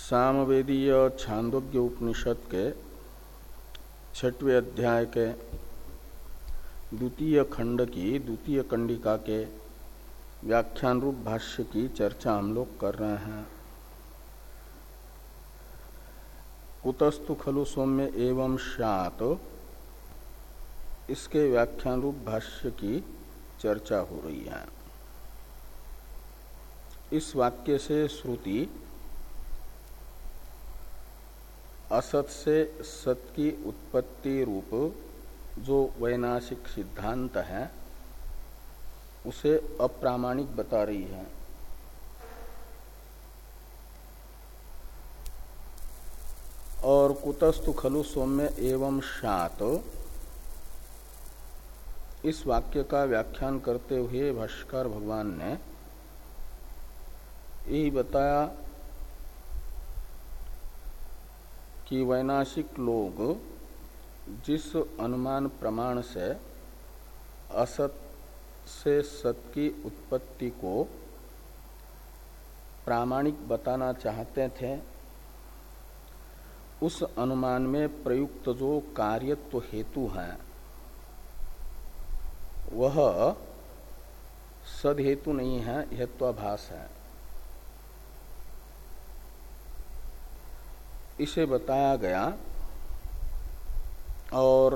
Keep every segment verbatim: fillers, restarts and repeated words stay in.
सामवेदीय छांदोग्य उपनिषद के छठवें अध्याय के द्वितीय खंड की द्वितीय कंडिका के व्याख्यान रूप भाष्य की चर्चा हम लोग कर रहे हैं। कुतस्तु खलु सौम्य एवं स्यात्, इसके व्याख्यान रूप भाष्य की चर्चा हो रही है। इस वाक्य से श्रुति असत से सत की उत्पत्ति रूप जो वैनाशिक सिद्धांत है उसे अप्रामाणिक बता रही है। और कुतस्तु खलु सौम्य एवं स्यात्, इस वाक्य का व्याख्यान करते हुए भाष्यकार भगवान ने यही बताया कि वैनाशिक लोग जिस अनुमान प्रमाण से असत से सत की उत्पत्ति को प्रामाणिक बताना चाहते थे, उस अनुमान में प्रयुक्त जो कार्यत्व हेतु है वह सद हेतु नहीं है, हेत्वाभास है। इसे बताया गया। और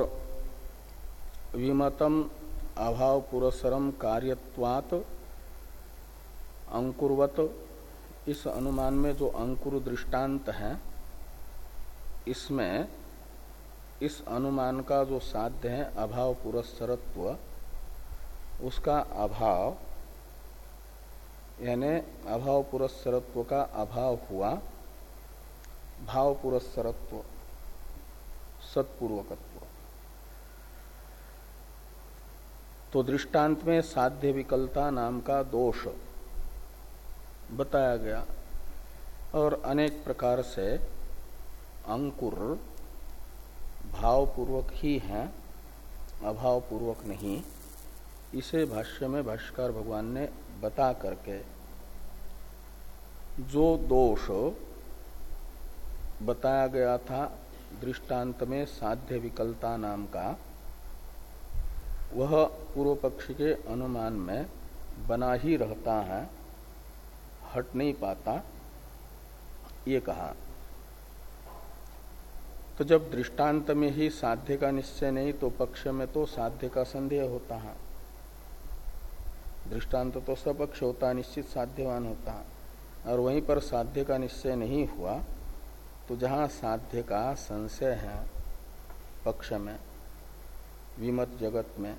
विमतम अभाव पुरस्सरम कार्यत्वात् अंकुरवत, इस अनुमान में जो अंकुर दृष्टांत है, इसमें इस अनुमान का जो साध्य है अभाव पुरस्सरत्व, उसका अभाव यानी अभाव पुरस्सरत्व का अभाव हुआ भाव पुरस्सरत्व, सत्पूर्वकत्व। तो दृष्टांत में साध्य विकलता नाम का दोष बताया गया। और अनेक प्रकार से अंकुर भावपूर्वक ही है, अभावपूर्वक नहीं। इसे भाष्य में भाष्यकार भगवान ने बता करके जो दोष बताया गया था दृष्टांत में साध्य विकलता नाम का, वह पूर्व पक्ष के अनुमान में बना ही रहता है, हट नहीं पाता, ये कहा। तो जब दृष्टांत में ही साध्य का निश्चय नहीं तो पक्ष में तो साध्य का संदेह होता है। दृष्टांत तो सपक्ष होता है, निश्चित साध्यवान होता है, और वहीं पर साध्य का निश्चय नहीं हुआ तो जहाँ साध्य का संशय है पक्ष में, विमत जगत में,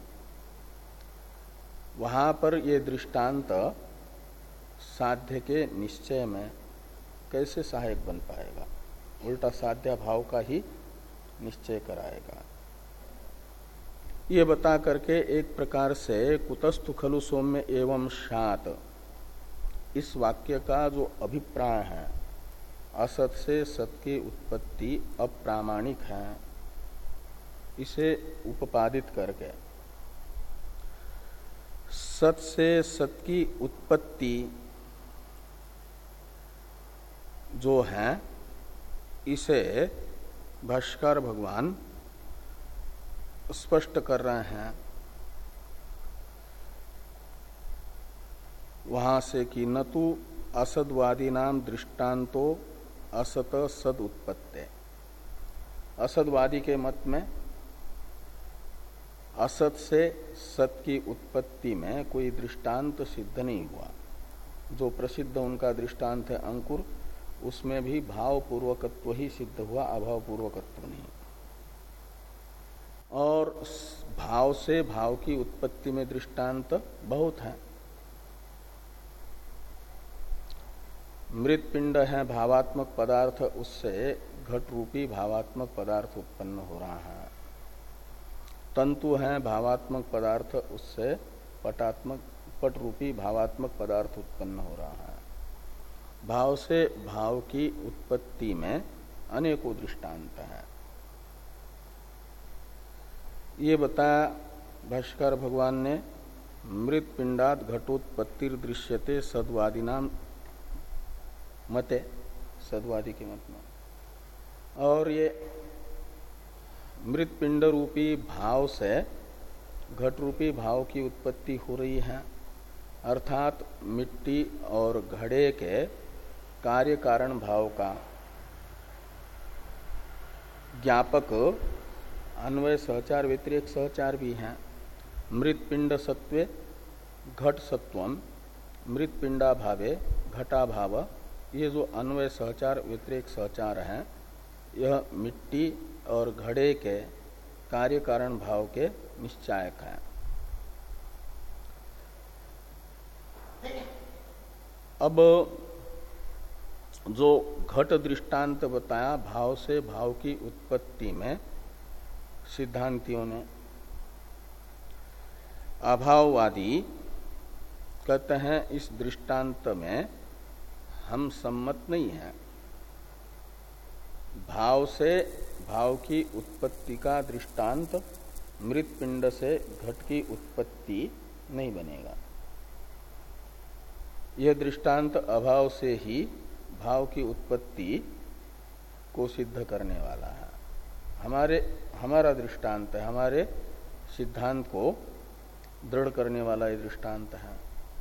वहाँ पर ये दृष्टांत साध्य के निश्चय में कैसे सहायक बन पाएगा? उल्टा साध्य भाव का ही निश्चय कराएगा। ये बता करके एक प्रकार से कुतस्तु खलु सौम्य एवं स्यात्, इस वाक्य का जो अभिप्राय है असत से सत की उत्पत्ति अप्रामाणिक है, इसे उपपादित करके सत से सत की उत्पत्ति जो है इसे भाष्यकार भगवान स्पष्ट कर रहे हैं वहां से कि न तो असदवादी नाम दृष्टांतो असत सद उत्पत्ति। असदवादी के मत में असत से सत की उत्पत्ति में कोई दृष्टांत सिद्ध नहीं हुआ। जो प्रसिद्ध उनका दृष्टांत है अंकुर, उसमें भी भाव पूर्वकत्व ही सिद्ध हुआ, अभाव पूर्वकत्व नहीं। और भाव से भाव की उत्पत्ति में दृष्टांत बहुत है। मृत पिंड है भावात्मक पदार्थ, उससे घट रूपी भावात्मक पदार्थ उत्पन्न हो रहा है। तंतु है भावात्मक पदार्थ, उससे पटात्मक पट रूपी भावात्मक पदार्थ उत्पन्न हो रहा है। भाव से भाव की उत्पत्ति में अनेकों दृष्टांत हैं। ये बताया भाष्यकार भगवान ने, मृत पिंडात घटोत्पत्तिर दृश्यते सद्वादिनाम मते, सद्वादी के मत में। और ये मृत पिंड रूपी भाव से घट रूपी भाव की उत्पत्ति हो रही है, अर्थात मिट्टी और घड़े के कार्य कारण भाव का ज्ञापक अन्वय सहचार व्यतिरेक सहचार भी है। मृत पिंड सत्वे घट सत्वम मृत पिंडा भावे घटा भाव, ये जो अन्वय सहचार व्यतिरेक सहचार है यह मिट्टी और घड़े के कार्य कारण भाव के निश्चायक है। अब जो घट दृष्टांत बताया भाव से भाव की उत्पत्ति में, सिद्धांतियों ने अभाववादी कहते हैं इस दृष्टांत में हम सम्मत नहीं हैं। भाव से भाव की उत्पत्ति का दृष्टांत मृत पिंड से घट की उत्पत्ति नहीं बनेगा। यह दृष्टांत अभाव से ही भाव की उत्पत्ति को सिद्ध करने वाला है। हमारे हमारा दृष्टांत है, हमारे सिद्धांत को दृढ़ करने वाला ये दृष्टांत है।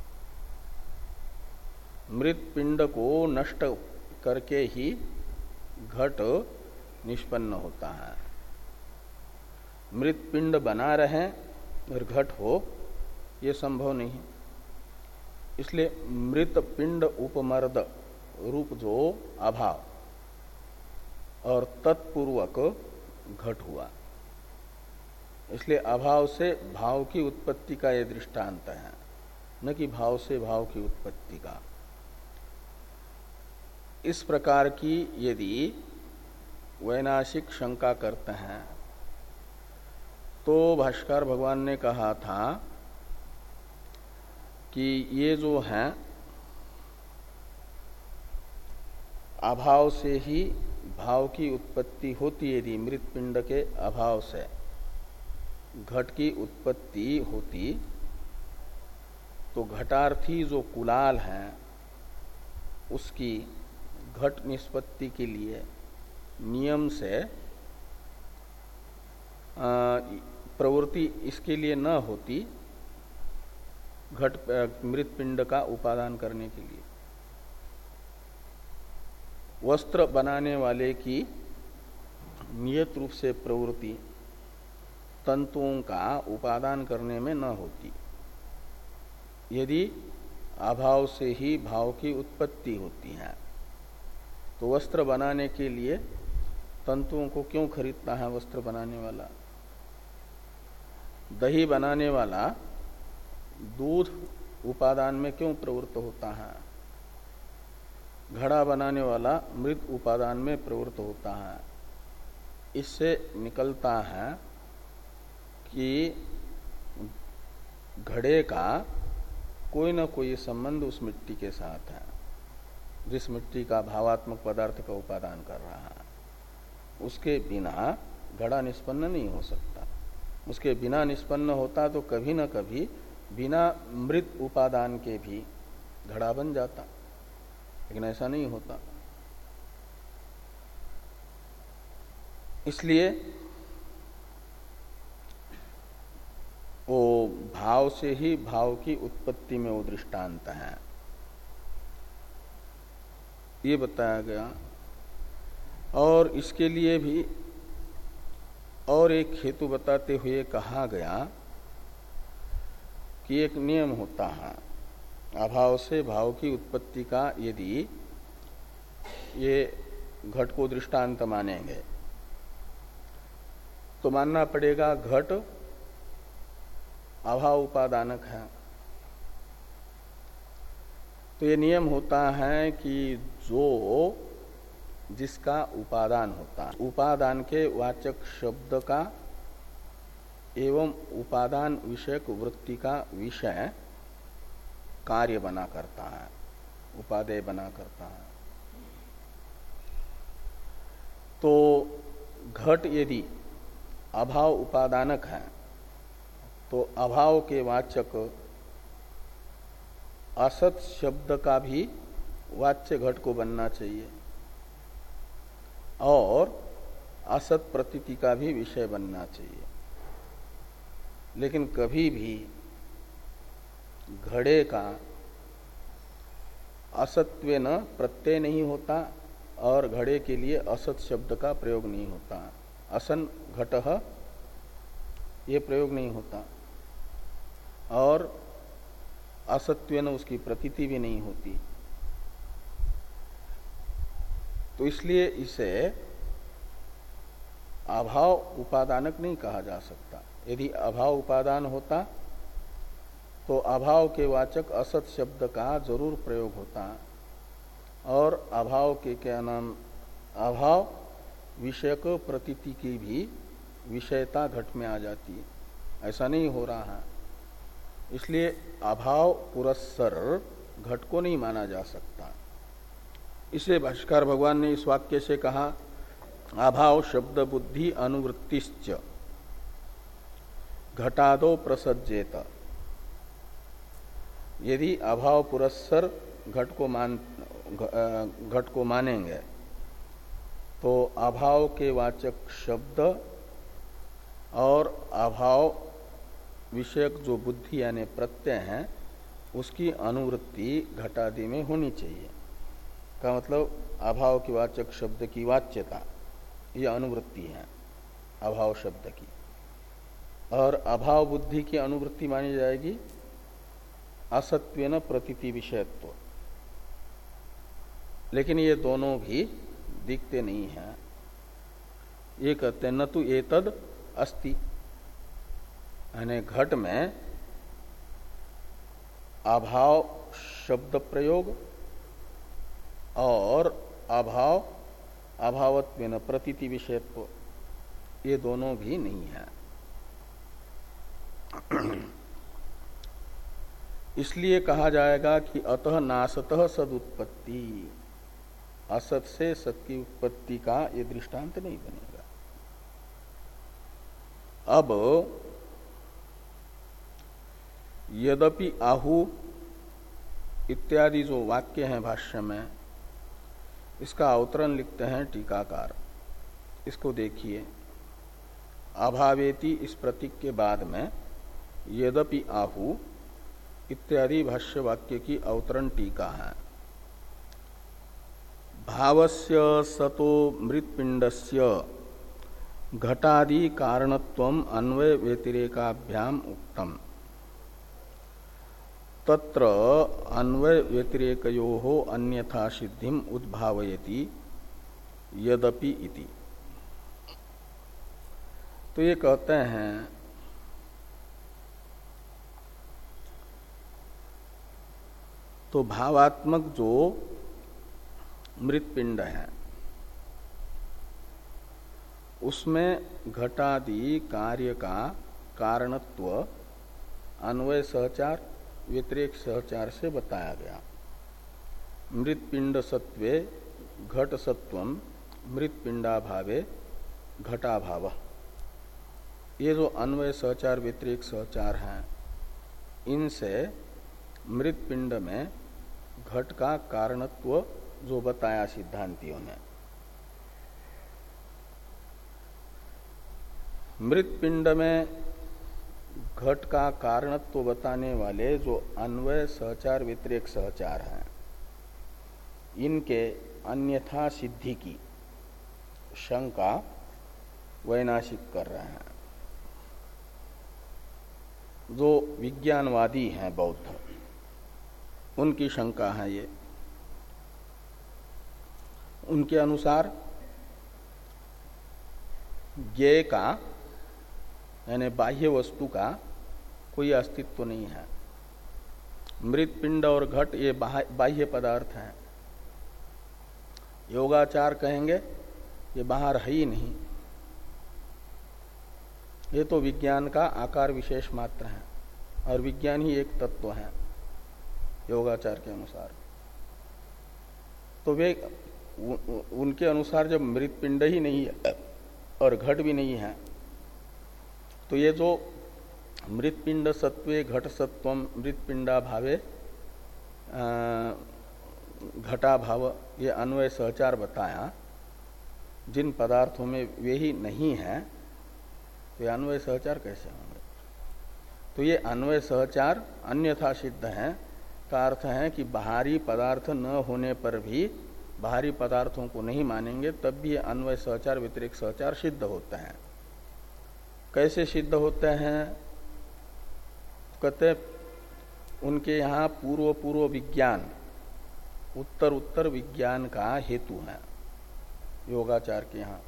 मृत पिंड को नष्ट करके ही घट निष्पन्न होता है। मृत पिंड बना रहे और घट हो, ये संभव नहीं। इसलिए मृत पिंड उपमर्द रूप जो अभाव और तत्पूर्वक घट हुआ, इसलिए अभाव से भाव की उत्पत्ति का यह दृष्टांत है, न कि भाव से भाव की उत्पत्ति का। इस प्रकार की यदि वैनाशिक शंका करते हैं तो भाष्कर भगवान ने कहा था कि ये जो है अभाव से ही भाव की उत्पत्ति होती है। यदि मृत पिंड के अभाव से घट की उत्पत्ति होती तो घटार्थी जो कुलाल है उसकी घट निष्पत्ति के लिए नियम से प्रवृत्ति इसके लिए न होती घट मृत पिंड का उपादान करने के लिए। वस्त्र बनाने वाले की नियत रूप से प्रवृत्ति तंतुओं का उपादान करने में न होती। यदि अभाव से ही भाव की उत्पत्ति होती है तो वस्त्र बनाने के लिए तंतुओं को क्यों खरीदता है वस्त्र बनाने वाला? दही बनाने वाला दूध उपादान में क्यों प्रवृत्त होता है? घड़ा बनाने वाला मृत उपादान में प्रवृत्त होता है। इससे निकलता है कि घड़े का कोई न कोई संबंध उस मिट्टी के साथ है जिस मिट्टी का भावात्मक पदार्थ का उपादान कर रहा है। उसके बिना घड़ा निष्पन्न नहीं हो सकता। उसके बिना निष्पन्न होता तो कभी न कभी बिना मृत उपादान के भी घड़ा बन जाता, लेकिन ऐसा नहीं होता। इसलिए वो भाव से ही भाव की उत्पत्ति में वो दृष्टांत है, ये बताया गया। और इसके लिए भी और एक हेतु बताते हुए कहा गया कि एक नियम होता है अभाव से भाव की उत्पत्ति का। यदि ये घट को दृष्टांत मानेंगे तो मानना पड़ेगा घट अभाव उपादानक है। तो ये नियम होता है कि जो जिसका उपादान होता है, उपादान के वाचक शब्द का एवं उपादान विषयक वृत्ति का विषय कार्य बना करता है, उपादेय बना करता है। तो घट यदि अभाव उपादानक है तो अभाव के वाचक असत शब्द का भी वाच्य घट को बनना चाहिए। और असत प्रतीति का भी विषय बनना चाहिए। लेकिन कभी भी घड़े का असत्वेन प्रत्यय नहीं होता और घड़े के लिए असत शब्द का प्रयोग नहीं होता। असन घटः ये प्रयोग नहीं होता और असत्वेन उसकी प्रतीति भी नहीं होती। तो इसलिए इसे अभाव उपादानक नहीं कहा जा सकता। यदि अभाव उपादान होता तो अभाव के वाचक असत शब्द का जरूर प्रयोग होता और अभाव के क्या नाम अभाव विषयक प्रतीति की भी विषयता घट में आ जाती है। ऐसा नहीं हो रहा है। इसलिए अभाव पुरस्सर घट को नहीं माना जा सकता। इसे भाष्यकार भगवान ने इस वाक्य से कहा अभाव शब्द बुद्धि अनुवृत्तिश्च घटादो प्रसज्जेत। यदि अभाव पुरस्सर घट को मान घट को मानेंगे तो अभाव के वाचक शब्द और अभाव विषयक जो बुद्धि यानी प्रत्यय है उसकी अनुवृत्ति घटादि में होनी चाहिए। का मतलब अभाव के वाचक शब्द की वाच्यता ये अनुवृत्ति है अभाव शब्द की, और अभाव बुद्धि की अनुवृत्ति मानी जाएगी असत्वेन प्रतीति विषयत्व। लेकिन ये दोनों भी दिखते नहीं हैं। ये कहते हैं न तो एतद अस्ति, यानी घट में अभाव शब्द प्रयोग और अभाव अभावत्वेन प्रतीति विषयत्व ये दोनों भी नहीं है। इसलिए कहा जाएगा कि अतः नासतः सदुत्पत्ति, असत से सत की उत्पत्ति का ये दृष्टांत नहीं बनेगा। अब यद्यपि आहु इत्यादि जो वाक्य हैं भाष्य में, इसका अवतरण लिखते हैं टीकाकार। इसको देखिए, अभावेति इस प्रतीक के बाद में यद्यपि आहु इत्यादि भाष्य वाक्य की अवतरण टीका है। भावस्य सतो मृत्पिंडस्य घटादि कारणत्वम अन्वय व्यतिरेकाभ्याम उक्तम तत्र अन्वय व्यतिरेकयोः अन्यथा सिद्धिम उद्भावयति यद्यपि इति। तो ये कहते हैं तो भावात्मक जो मृत्पिंड है उसमें घटादि कार्य का कारणत्व अन्वय सहचार व्यतिरेक सहचार से बताया गया। मृत्पिंड सत्वे घट सत्वम मृत्पिंडाभावे घटाभाव, ये जो अन्वय सहचार व्यतिरेक सहचार हैं इनसे मृत्पिंड में घट का कारणत्व जो बताया सिद्धांतियों ने, मृत्पिंड में घट का कारणत्व बताने वाले जो अन्वय सहचार व्यतिरेक सहचार हैं इनके अन्यथा सिद्धि की शंका वैनाशिक कर रहे हैं। जो विज्ञानवादी हैं बौद्ध, उनकी शंका है ये। उनके अनुसार ज्ञेय का यानी बाह्य वस्तु का कोई अस्तित्व नहीं है। मृत्पिंड और घट ये बाह्य पदार्थ हैं। योगाचार कहेंगे ये बाहर है ही नहीं, ये तो विज्ञान का आकार विशेष मात्र है और विज्ञान ही एक तत्व है योगाचार के अनुसार। तो वे उनके अनुसार जब मृत्पिंड ही नहीं है और घट भी नहीं है तो ये जो मृत्पिंड सत्वे घट सत्वम मृत्पिंडा भावे घटा भाव ये अन्वय सहचार बताया, जिन पदार्थों में वे ही नहीं है तो ये अन्वय सहचार कैसे होंगे? तो ये अन्वय सहचार अन्यथा सिद्ध है का अर्थ है कि बाहरी पदार्थ न होने पर भी बाहरी पदार्थों को नहीं मानेंगे तब भी ये अन्वय सहचार व्यतिरेक सहचार सिद्ध होते हैं। कैसे सिद्ध होते हैं? कहते उनके यहाँ पूर्व पूर्व विज्ञान उत्तर उत्तर विज्ञान का हेतु है योगाचार के यहाँ।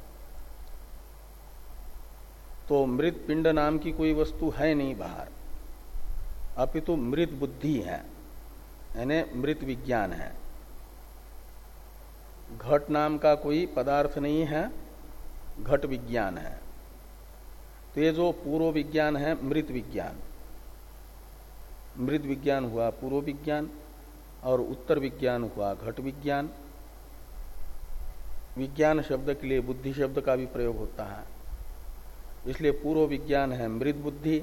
तो मृत पिंड नाम की कोई वस्तु है नहीं बाहर, अपितु तो मृत बुद्धि है, यानी मृत विज्ञान है। घट नाम का कोई पदार्थ नहीं है, घट विज्ञान है। तो ये जो पूर्व विज्ञान है मृत विज्ञान, मृत विज्ञान हुआ पूर्व विज्ञान और उत्तर विज्ञान हुआ घट विज्ञान। विज्ञान शब्द के लिए बुद्धि शब्द का भी प्रयोग होता है, इसलिए पूर्व विज्ञान है मृत बुद्धि,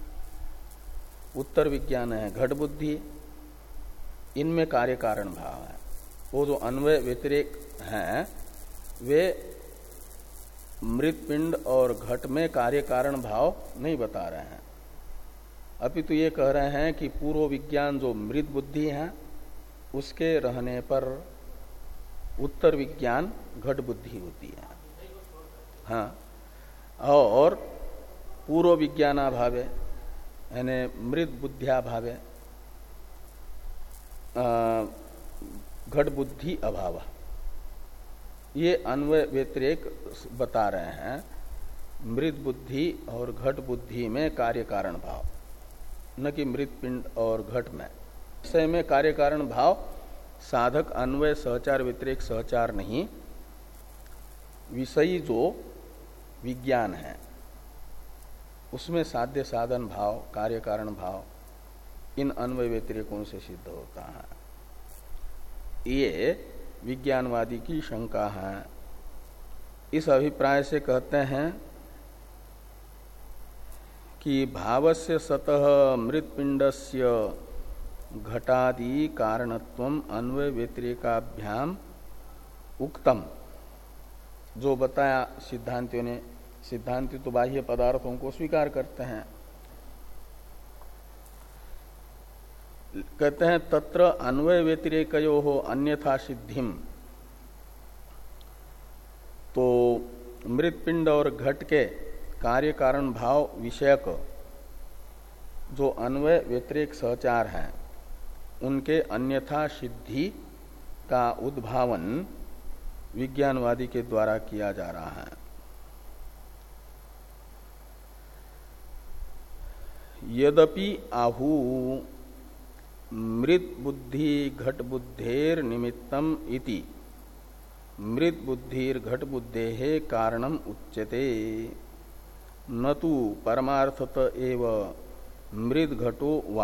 उत्तर विज्ञान है घट बुद्धि। इनमें कार्य कारण भाव है। वो जो अन्वय व्यतिरेक हैं वे मृत पिंड और घट में कार्य कारण भाव नहीं बता रहे हैं, अपितु तो ये कह रहे हैं कि पूर्व विज्ञान जो मृत बुद्धि है उसके रहने पर उत्तर विज्ञान घट बुद्धि होती है। हाँ, और पूर्व विज्ञानाभावे यानी मृत बुद्ध्याभावे घट बुद्धि अभाव, ये अन्वय व्यतिरेक बता रहे हैं मृत बुद्धि और घट बुद्धि में कार्य कारण भाव, न कि मृत पिंड और घट में। विषय में कार्य कारण भाव साधक अन्वय सहचार व्यतिरेक सहचार नहीं, विषयी जो विज्ञान है उसमें साध्य साधन भाव कार्य कारण भाव इन अन्वय व्यतिरेकों से सिद्ध होता है। ये विज्ञानवादी की शंका है। इस अभिप्राय से कहते हैं कि भावस्य सतः मृत्पिंडस्य घटादि कारणत्वम अन्वय व्यतिरेकाभ्याम उक्तम, जो बताया सिद्धांतियों ने। सिद्धांति तो बाह्य पदार्थों को स्वीकार करते हैं, कहते हैं तत्र अन्वय व्यतिरेकयो हो अन्यथा सिद्धिम। तो मृत्पिंड और घट के कार्य कारण भाव विषयक जो अन्वय व्यतिरेक सहचार हैं उनके अन्यथा सिद्धि का उद्भावन विज्ञानवादी के द्वारा किया जा रहा है। यद्यपि आहु मृत बुद्धि घट बुद्धेर निमित्तम इति मृत बुद्धिर घट बुद्धेः कारणम उच्यते, न तो परमार्थत एव मृत घटो वा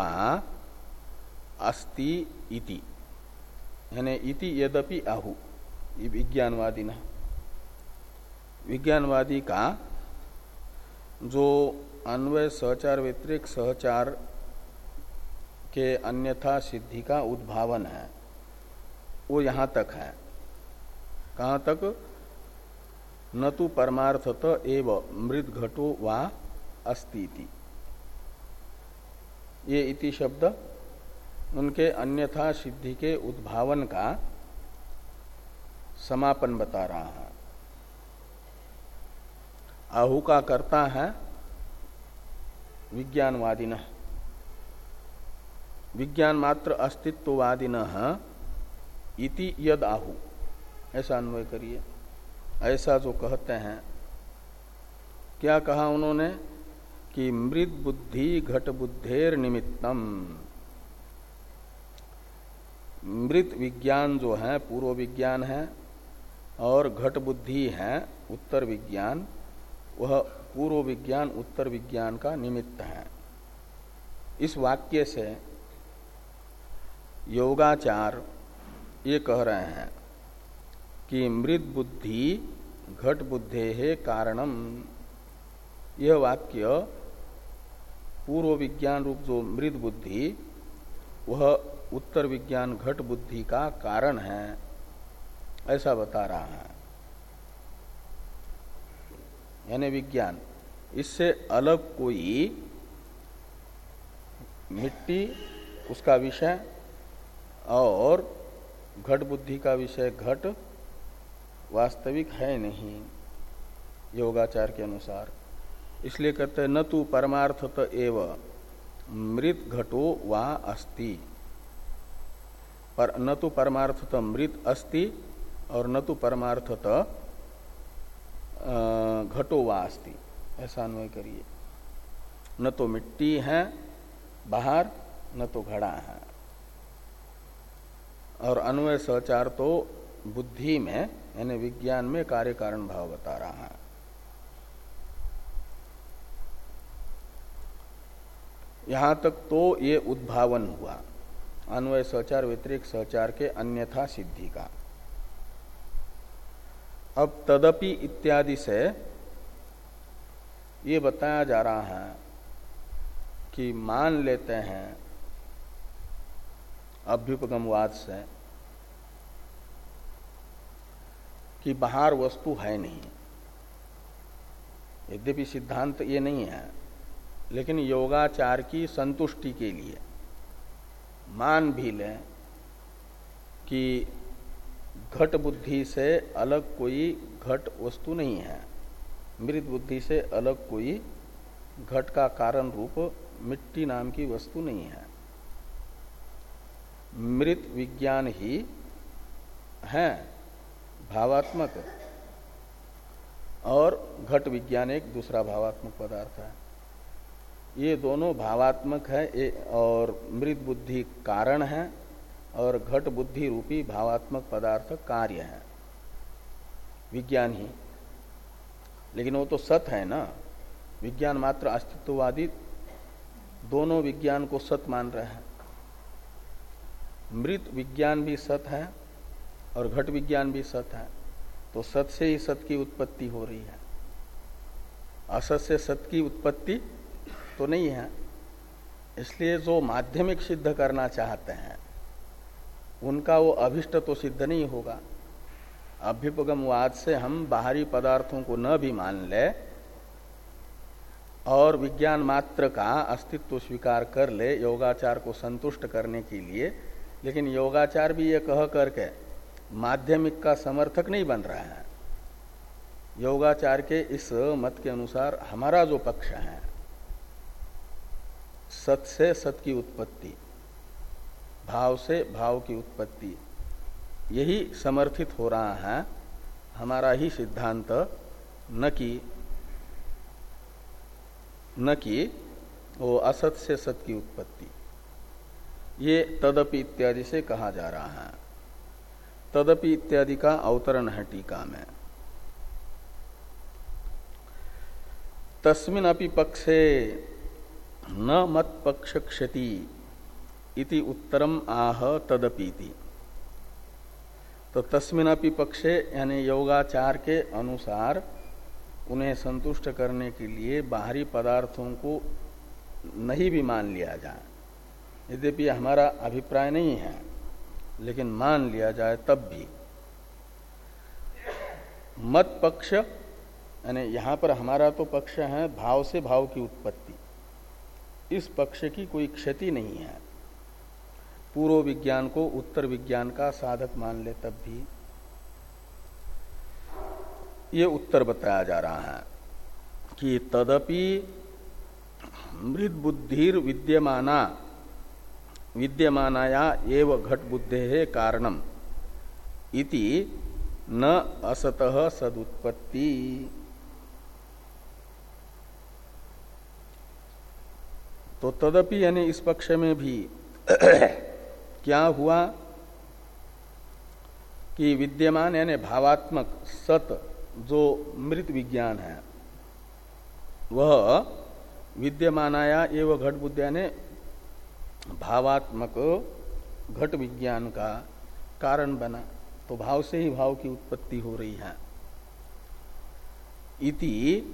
अस्ति इति, यानी इति यद्यपि आहु, ये विज्ञानवादी न विज्ञानवादी का जो अन्वय सहचार व्यतिरेक सहचार के अन्यथा सिद्धि का उद्भावन है वो यहां तक है। कहां तक? न तो परमार्थत एव मृत घटो वा अस्ति इति। ये इति शब्द उनके अन्यथा सिद्धि के उद्भावन का समापन बता रहा है। आहु का करता है विज्ञानवादिनः, विज्ञान मात्र अस्तित्ववादिनः इति यद आहु, ऐसा अन्वय करिए। ऐसा जो कहते हैं, क्या कहा उन्होंने कि मृत बुद्धि घट बुद्धेर निमित्तम, मृत विज्ञान जो है पूर्व विज्ञान है और घट बुद्धि है उत्तर विज्ञान, वह पूर्व विज्ञान उत्तर विज्ञान का निमित्त है। इस वाक्य से योगाचार ये कह रहे हैं कि मृत बुद्धि घट बुद्धेः कारणम, यह वाक्य पूर्व विज्ञान रूप जो मृत बुद्धि वह उत्तर विज्ञान घट बुद्धि का कारण है, ऐसा बता रहा है। यानी विज्ञान, इससे अलग कोई मिट्टी उसका विषय और घट बुद्धि का विषय घट वास्तविक है नहीं योगाचार के अनुसार। इसलिए कहते हैं न तो परमार्थत एव मृत घटो वा अस्ति, पर न तो परमार्थत मृत अस्ति और न तो परमार्थत घटो वा अस्ति, ऐसा अन्वय करिए। न तो मिट्टी है बाहर न तो घड़ा है, और अन्वय सहचार तो बुद्धि में यानी विज्ञान में कार्य कारण भाव बता रहा है। यहां तक तो ये उद्भावन हुआ अन्वय सहचार व्यतिरिक्त सहचार के अन्यथा सिद्धि का। अब तदपि इत्यादि से ये बताया जा रहा है कि मान लेते हैं अभ्युपगमवाद से कि बाहर वस्तु है नहीं। यद्यपि सिद्धांत ये नहीं है, लेकिन योगाचार की संतुष्टि के लिए मान भी लें कि घट बुद्धि से अलग कोई घट वस्तु नहीं है, मृत बुद्धि से अलग कोई घट का कारण रूप मिट्टी नाम की वस्तु नहीं है। मृत विज्ञान ही है भावात्मक, और घट विज्ञान एक दूसरा भावात्मक पदार्थ है। ये दोनों भावात्मक है और मृत बुद्धि कारण है, और घट बुद्धि रूपी भावात्मक पदार्थ कार्य है, विज्ञान ही। लेकिन वो तो सत है ना, विज्ञान मात्र अस्तित्ववादी दोनों विज्ञान को सत मान रहे हैं। मृत विज्ञान भी सत है और घट विज्ञान भी सत है, तो सत से ही सत की उत्पत्ति हो रही है, असत से सत की उत्पत्ति तो नहीं है। इसलिए जो माध्यमिक सिद्ध करना चाहते हैं उनका वो अभिष्ट तो सिद्ध नहीं होगा। अभ्युपगमवाद से हम बाहरी पदार्थों को न भी मान ले और विज्ञान मात्र का अस्तित्व स्वीकार कर ले योगाचार को संतुष्ट करने के लिए, लेकिन योगाचार भी ये कह करके माध्यमिक का समर्थक नहीं बन रहा है। योगाचार के इस मत के अनुसार हमारा जो पक्ष है, सत से सत की उत्पत्ति, भाव से भाव की उत्पत्ति, यही समर्थित हो रहा है हमारा ही सिद्धांत, न कि न कि वो असत से सत की उत्पत्ति। ये तदपि इत्यादि से कहा जा रहा है। तदपि इत्यादि का अवतरण है टीका में। तस्मिन् अपि पक्षे न मत पक्ष क्षति इति उत्तरम आह तदपीति। तो तस्मिन् अपि पक्षे यानी योगाचार के अनुसार उन्हें संतुष्ट करने के लिए बाहरी पदार्थों को नहीं भी मान लिया जाए, यद्यपि हमारा अभिप्राय नहीं है, लेकिन मान लिया जाए तब भी मत पक्ष यानी यहां पर हमारा तो पक्ष है भाव से भाव की उत्पत्ति, इस पक्ष की कोई क्षति नहीं है। पूर्व विज्ञान को उत्तर विज्ञान का साधक मान ले तब भी ये उत्तर बताया जा रहा है कि तदपि मृत बुद्धिर विद्यमाना विद्यमानाया एव घट बुद्धे कारणम इति न असतः सदुत्पत्ति। तो तदपि यानी इस पक्ष में भी क्या हुआ कि विद्यमान यानी भावात्मक सत जो मृत विज्ञान है वह विद्यमानाया एवं घट बुद्धि यानी भावात्मक घट विज्ञान का कारण बना, तो भाव से ही भाव की उत्पत्ति हो रही है। इति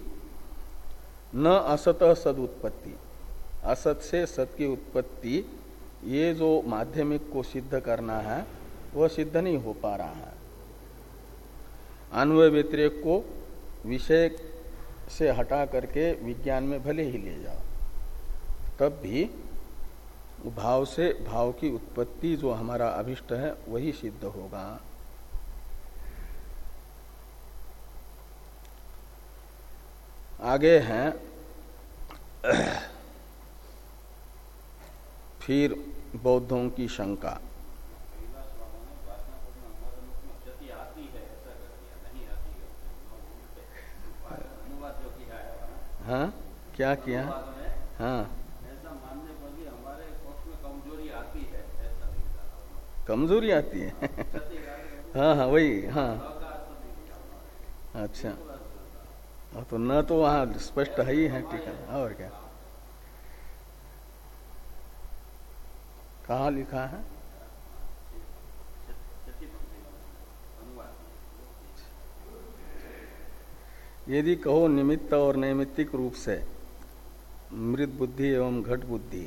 न असत सद उत्पत्ति, असत से सत की उत्पत्ति, ये जो माध्यमिक को सिद्ध करना है वह सिद्ध नहीं हो पा रहा है। अन्वय व्यतिरेक को विषय से हटा करके विज्ञान में भले ही ले जाओ, तब भी भाव से भाव की उत्पत्ति जो हमारा अभिष्ट है वही सिद्ध होगा। आगे हैं फिर बौद्धों की शंका। हाँ, क्या किया? हाँ, कमजोरी आती है। हाँ हाँ वही, हाँ अच्छा, तो न तो वहाँ स्पष्ट है ही है, ठीक है। और क्या कहाँ लिखा है? यदि कहो निमित्त और नैमित्तिक रूप से मृत बुद्धि एवं घट बुद्धि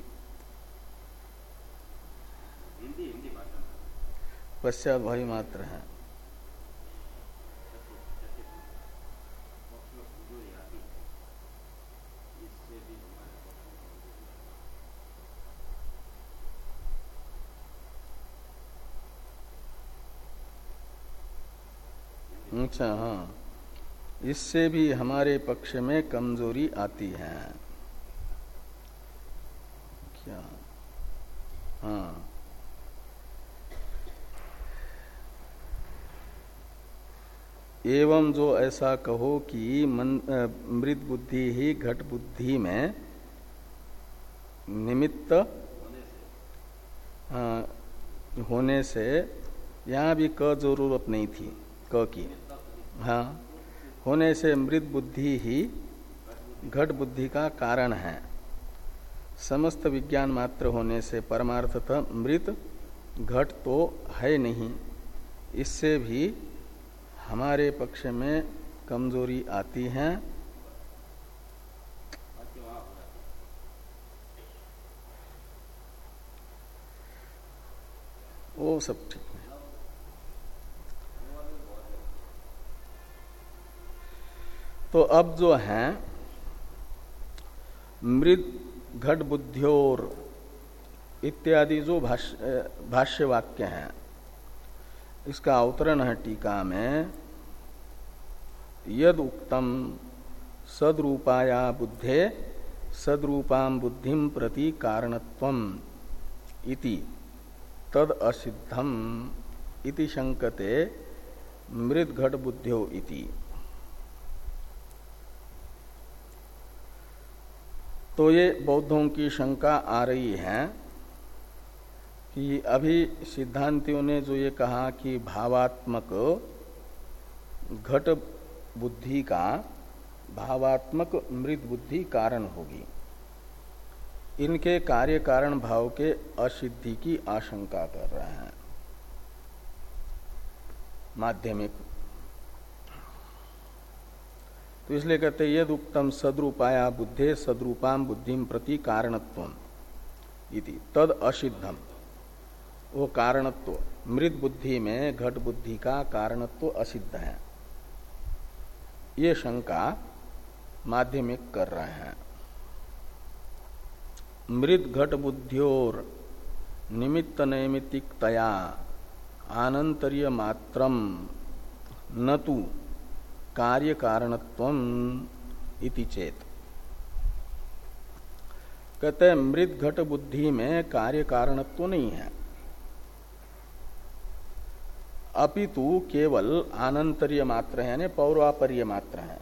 पश्चात भाई मात्र है। अच्छा, हाँ, इससे भी हमारे पक्ष में कमजोरी आती है। क्या? हाँ, एवं जो ऐसा कहो कि मृत बुद्धि ही घट बुद्धि में निमित्त हाँ, होने से, यहाँ भी क जरूरत नहीं थी, क की, हाँ, होने से मृत बुद्धि ही घट बुद्धि का कारण है। समस्त विज्ञान मात्र होने से परमार्थतः मृत घट तो है नहीं, इससे भी हमारे पक्ष में कमजोरी आती है। वो सब ठीक है। तो अब जो है मृत घट बुद्ध्योर इत्यादि जो भाष्य भाष्य वाक्य हैं, इसका अवतरण है टीका में, यद उक्तम सद्रूपाया बुद्धे सद्रूपाम बुद्धिम प्रति कारणत्वम इति तद असिद्धम इति शंकते मृत घट बुद्ध्यो इति। तो ये बौद्धों की शंका आ रही है कि अभी सिद्धांतियों ने जो ये कहा कि भावात्मक घट बुद्धि का भावात्मक मृत बुद्धि कारण होगी, इनके कार्य कारण भाव के असिद्धि की आशंका कर रहे हैं माध्यमिक। तो इसलिए कहते यद उक्तम सद्रूपाया बुद्धे सद्रूपाम बुद्धिम प्रति कारणत्वम इति तद असिद्धम, वो कारणत्व मृत बुद्धि में घट बुद्धि का कारणत्व असिद्ध है, ये शंका माध्यमिक कर रहे हैं। मृत घट बुद्ध्योर निमित्त नैमित्तिकतया आनंतर्य मात्रम न तु कार्य कारणत्वम इति चेत। कहते हैं मृत घट बुद्धि में कार्य कारणत्व नहीं है, अपितु केवल आनंतर्य मात्र है, यानी पौर्वापर्य मात्र है।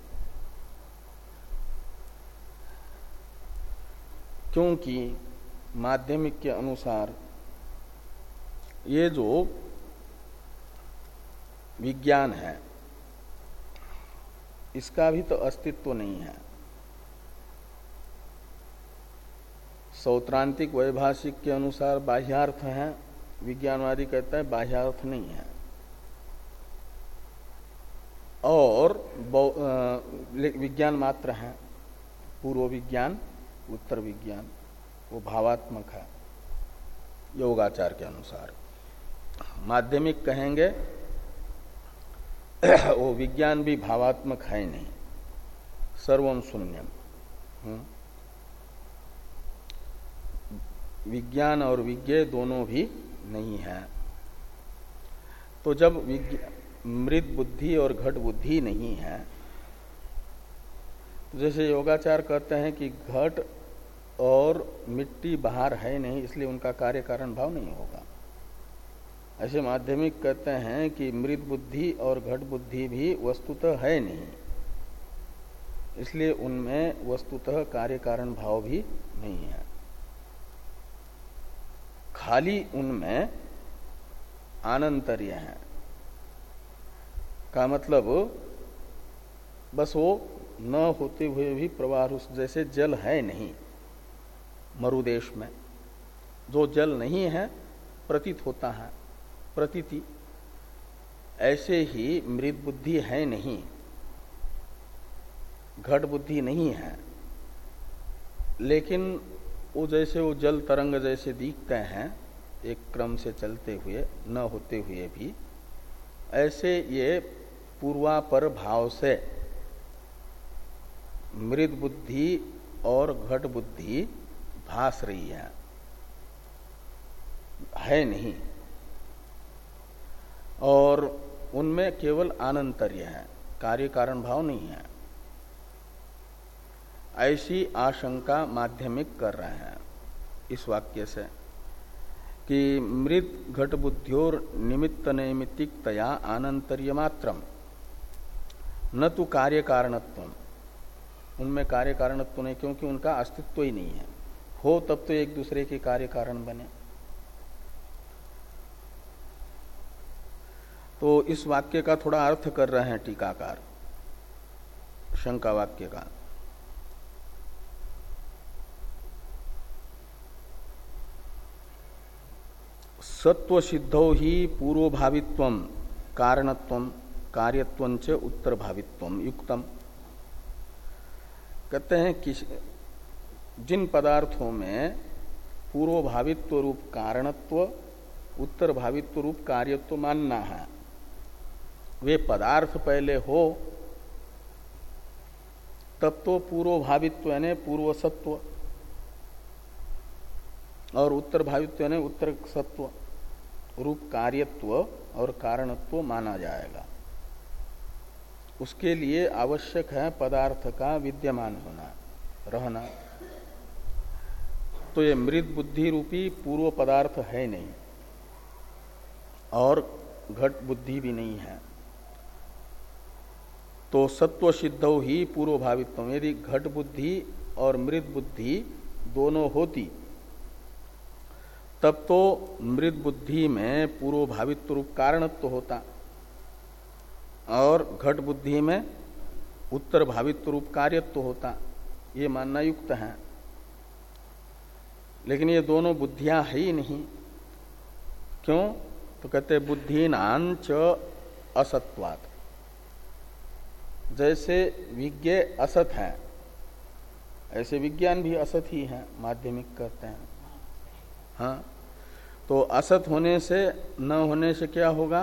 क्योंकि माध्यमिक के अनुसार ये जो विज्ञान है इसका भी तो अस्तित्व नहीं है। सौत्रांतिक वैभाषिक के अनुसार बाह्यार्थ है, विज्ञानवादी कहता है बाह्यार्थ नहीं है। और विज्ञान मात्र है, पूर्व विज्ञान उत्तर विज्ञान, वो भावात्मक है योगाचार के अनुसार। माध्यमिक कहेंगे वो विज्ञान भी भावात्मक है नहीं, सर्वम शून्यम। विज्ञान और विज्ञेय दोनों भी नहीं है। तो जब मृत बुद्धि और घट बुद्धि नहीं है, तो जैसे योगाचार कहते हैं कि घट और मिट्टी बाहर है नहीं, इसलिए उनका कार्य कारण भाव नहीं होगा, ऐसे माध्यमिक कहते हैं कि मृत बुद्धि और घट बुद्धि भी वस्तुतः है नहीं, इसलिए उनमें वस्तुतः कार्य कारण भाव भी नहीं है। खाली उनमें आनंतर्य है का मतलब बस वो न होते हुए भी प्रवाह रूप जैसे जल है नहीं, मरुदेश में जो जल नहीं है प्रतीत होता है, प्रतीति, ऐसे ही मृत बुद्धि है नहीं, घट बुद्धि नहीं है, लेकिन वो जैसे वो जल तरंग जैसे दिखते हैं एक क्रम से चलते हुए न होते हुए भी, ऐसे ये पूर्वापर भाव से मृत बुद्धि और घट बुद्धि भास रही है, है नहीं, और उनमें केवल आनंतर्य है, कार्य कारण भाव नहीं है। ऐसी आशंका माध्यमिक कर रहे हैं इस वाक्य से कि मृत घट बुद्धियोर निमित्त नैमित्तिकतया आनंतर्य मात्रम न तो कार्य कारणत्व, उनमें कार्य कारणत्व नहीं, क्योंकि उनका अस्तित्व ही नहीं है। हो तब तो एक दूसरे के कार्य कारण बने। तो इस वाक्य का थोड़ा अर्थ कर रहे हैं टीकाकार, शंका वाक्य का। सत्व सिद्धौ ही पूर्वभावित्वम कारणत्वम कार्यत्वं च उत्तरभावित्वम युक्तम। कहते हैं कि जिन पदार्थों में पूर्वभावित्व रूप कारणत्व, उत्तर भावित्व रूप कार्यत्व मानना है, वे पदार्थ पहले हो तब तो पूर्वभावित्व यानी पूर्व सत्व और उत्तर भावित्व यानी उत्तर सत्व रूप कार्यत्व और कारणत्व माना जाएगा। उसके लिए आवश्यक है पदार्थ का विद्यमान होना, रहना। तो ये मृत बुद्धि रूपी पूर्व पदार्थ है नहीं और घट बुद्धि भी नहीं है। तो सत्व सिद्धौ ही पूर्व भावित्व, यदि घट बुद्धि और मृत बुद्धि दोनों होती तब तो मृत बुद्धि में पूर्व भावित्व रूप कारणत्व होता और घट बुद्धि में उत्तर भावित्व रूप कार्यत्व होता, ये मानना युक्त है। लेकिन ये दोनों बुद्धियां है ही नहीं। क्यों? तो कहते बुद्धिनां च असत्वात्, जैसे विज्ञेय असत है ऐसे विज्ञान भी असत ही है, माध्यमिक कहते हैं। हाँ, तो असत होने से न होने से क्या होगा?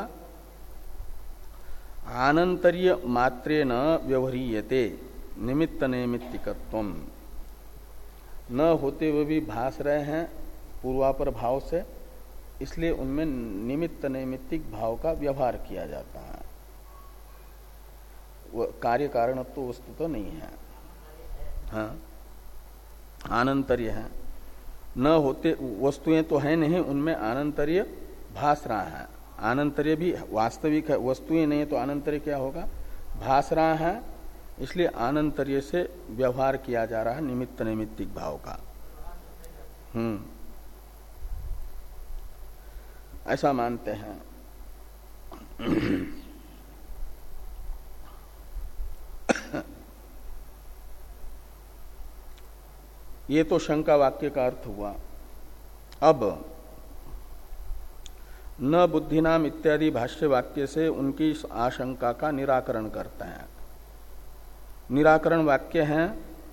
आनंतर्य मात्रेण व्यवह्रियते निमित्त नैमित्तिकत्वम, न होते हुए भी भास रहे हैं पूर्वापर भाव से, इसलिए उनमें निमित्त नैमित्तिक भाव का व्यवहार किया जाता है। वो कार्य कारण तो वस्तु तो नहीं है। हाँ, आनंतर्य है, न होते वस्तुएं तो है नहीं, उनमें आनंतर्य भास रहा है। आनंतर्य भी वास्तविक है, वस्तुएं नहीं तो आनंतर्य क्या होगा? भास रहा है, इसलिए आनंतर्य से व्यवहार किया जा रहा है निमित्त नैमित्तिक भाव का। हम्म ऐसा मानते हैं। ये तो शंका वाक्य का अर्थ हुआ। अब न बुद्धिनाम इत्यादि भाष्य वाक्य से उनकी इस आशंका का निराकरण करते हैं। निराकरण वाक्य हैं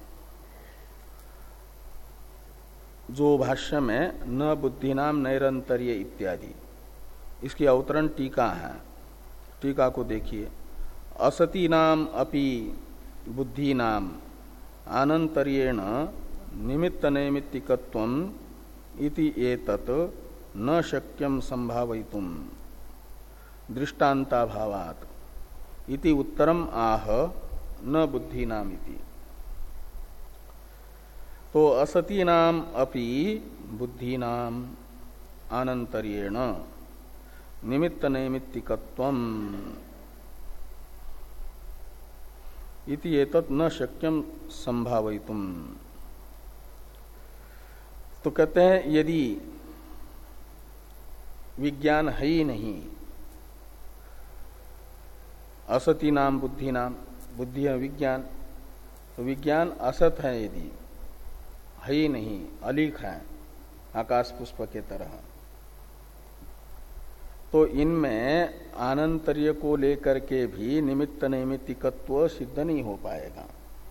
जो भाष्य में न बुद्धिनाम नैरंतर्य इत्यादि, इसकी अवतरण टीका है। टीका को देखिए। असती नाम अपि बुद्धि नाम आनंतर्येण निमित्त नैमित्तिकत्वम इति एतत् न शक्यम संभावयितुम दृष्टांताभावात् इति उत्तरम आह न बुद्धि नाम इति। तो असती नाम अपि बुद्धि नाम आनंतर्येण निमित्त नैमित्तिकत्वम इति एतत् न शक्यम संभावयितुम। तो कहते हैं यदि विज्ञान है ही नहीं, असती नाम बुद्धि नाम, बुद्धि है विज्ञान, तो विज्ञान असत है यदि, है ही नहीं, अलीक है आकाश पुष्प के तरह, तो इनमें आनंतर्य को लेकर के भी निमित्त नैमित्तिकत्व सिद्ध नहीं हो पाएगा।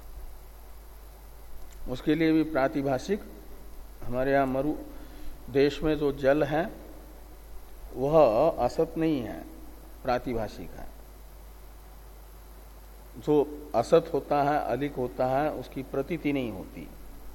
उसके लिए भी प्रातिभाषिक, हमारे यहाँ मरु देश में जो जल है वह असत नहीं है, प्रातिभाषिक है। जो असत होता है, अधिक होता है, उसकी प्रतीति नहीं होती,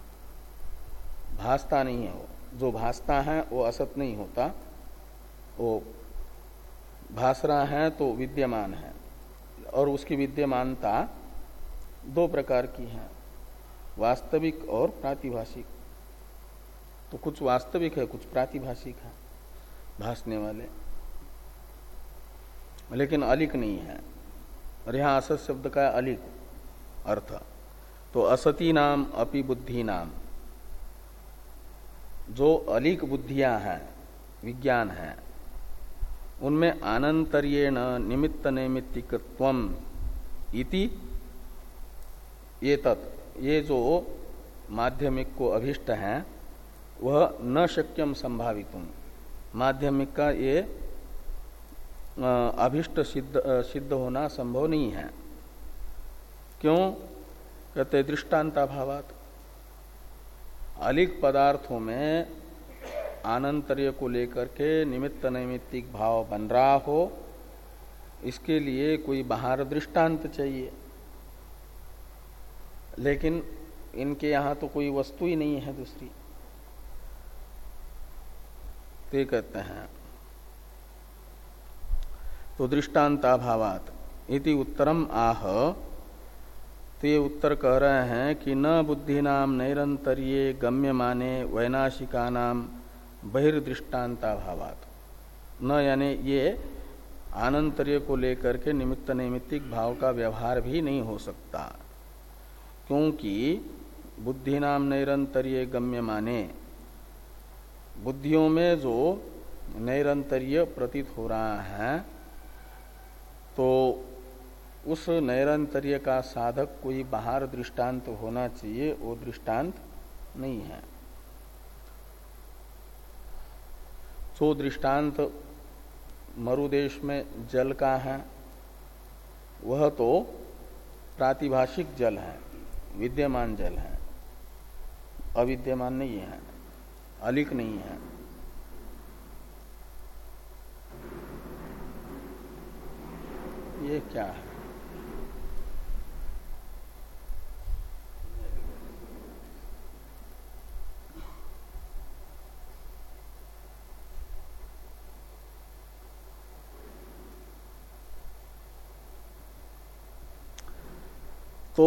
भासता नहीं है। वो जो भासता है वो असत नहीं होता, वो भास रहा है तो विद्यमान है। और उसकी विद्यमानता दो प्रकार की है, वास्तविक और प्रातिभाषिक। तो कुछ वास्तविक है, कुछ प्रातिभाषिक है, भासने वाले, लेकिन अलिक नहीं है। और यहाँ असत शब्द का अलिक अर्थ। तो असती नाम अपि बुद्धि नाम, जो अलिक बुद्धियां हैं, विज्ञान है, उनमें आनंतर्येण निमित्त नैमित्तिकत्वम इति एतत्, ये जो माध्यमिक को अभिष्ट है वह न शक्यम संभावितुम, माध्यमिक का ये अभिष्ट सिद्ध सिद्ध होना संभव नहीं है। क्यों? कहते दृष्टांताभावात्। अलिक पदार्थों में आनंतर्य को लेकर के निमित्त नैमित्तिक भाव बन रहा हो, इसके लिए कोई बाहर दृष्टांत चाहिए। लेकिन इनके यहाँ तो कोई वस्तु ही नहीं है दूसरी। ते कहते हैं तो दृष्टांताभावात् इति उत्तरम आह। तो ये उत्तर कह रहे हैं कि न बुद्धि नाम नैरंतर्ये गम्यमाने वैनाशिका नाम बहिर्दृष्टांताभावात्, न यानी ये आनंतर्य को लेकर के निमित्त नैमित्तिक भाव का व्यवहार भी नहीं हो सकता, क्योंकि बुद्धि नाम नैरंतर्ये गम्यमाने, बुद्धियों में जो नैरंतर्य प्रतीत हो रहा है, तो उस नैरंतर्य का साधक कोई बाहर दृष्टांत होना चाहिए, वो दृष्टांत नहीं है। जो दृष्टांत मरुदेश में जल का है वह तो प्रातिभाषिक जल है, विद्यमान जल है, अविद्यमान नहीं है, अलिक नहीं है। ये क्या है? तो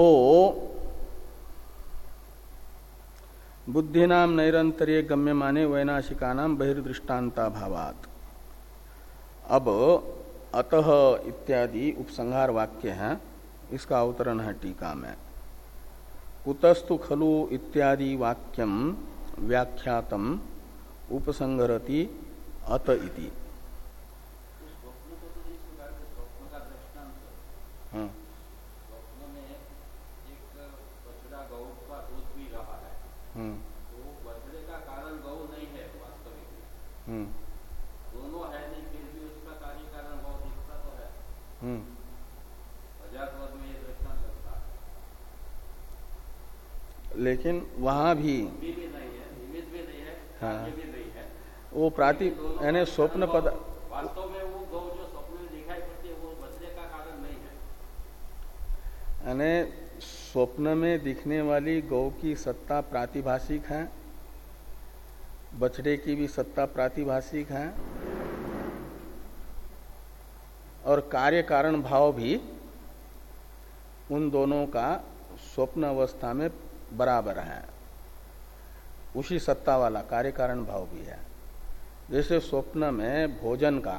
बुद्धि नाम नैरंतर्य गम्यमाने वैनाशिका नाम बहिर्दृष्टांताभावात्। अब अतः इत्यादि उपसंहार वाक्य है, इसका अवतरण है टीका में। कुतस्तु खलु इत्यादि वाक्यम व्याख्यातम उपसंहरति अत इति। हाँ, तो बछड़े का कारण गौ नहीं है वास्तविक में, दोनों है नहीं, फिर भी उसका कार्य कारण गौ दिखता तो है। अजातवद में ये दृष्टांत लगता है, लेकिन वहां भी भी, भी नहीं है, निमित्त भी नहीं है, हाँ, भी नहीं है। वो प्राति यानी स्वप्न पद, वास्तव में वो गौ जो स्वप्न में दिखाई पड़ती है वो बछड़े का कारण नहीं है। यानी स्वप्न में दिखने वाली गौ की सत्ता प्रातिभाषिक है, बछड़े की भी सत्ता प्रातिभाषिक है, और कार्य कारण भाव भी उन दोनों का स्वप्न अवस्था में बराबर है, उसी सत्ता वाला कार्य कारण भाव भी है। जैसे स्वप्न में भोजन का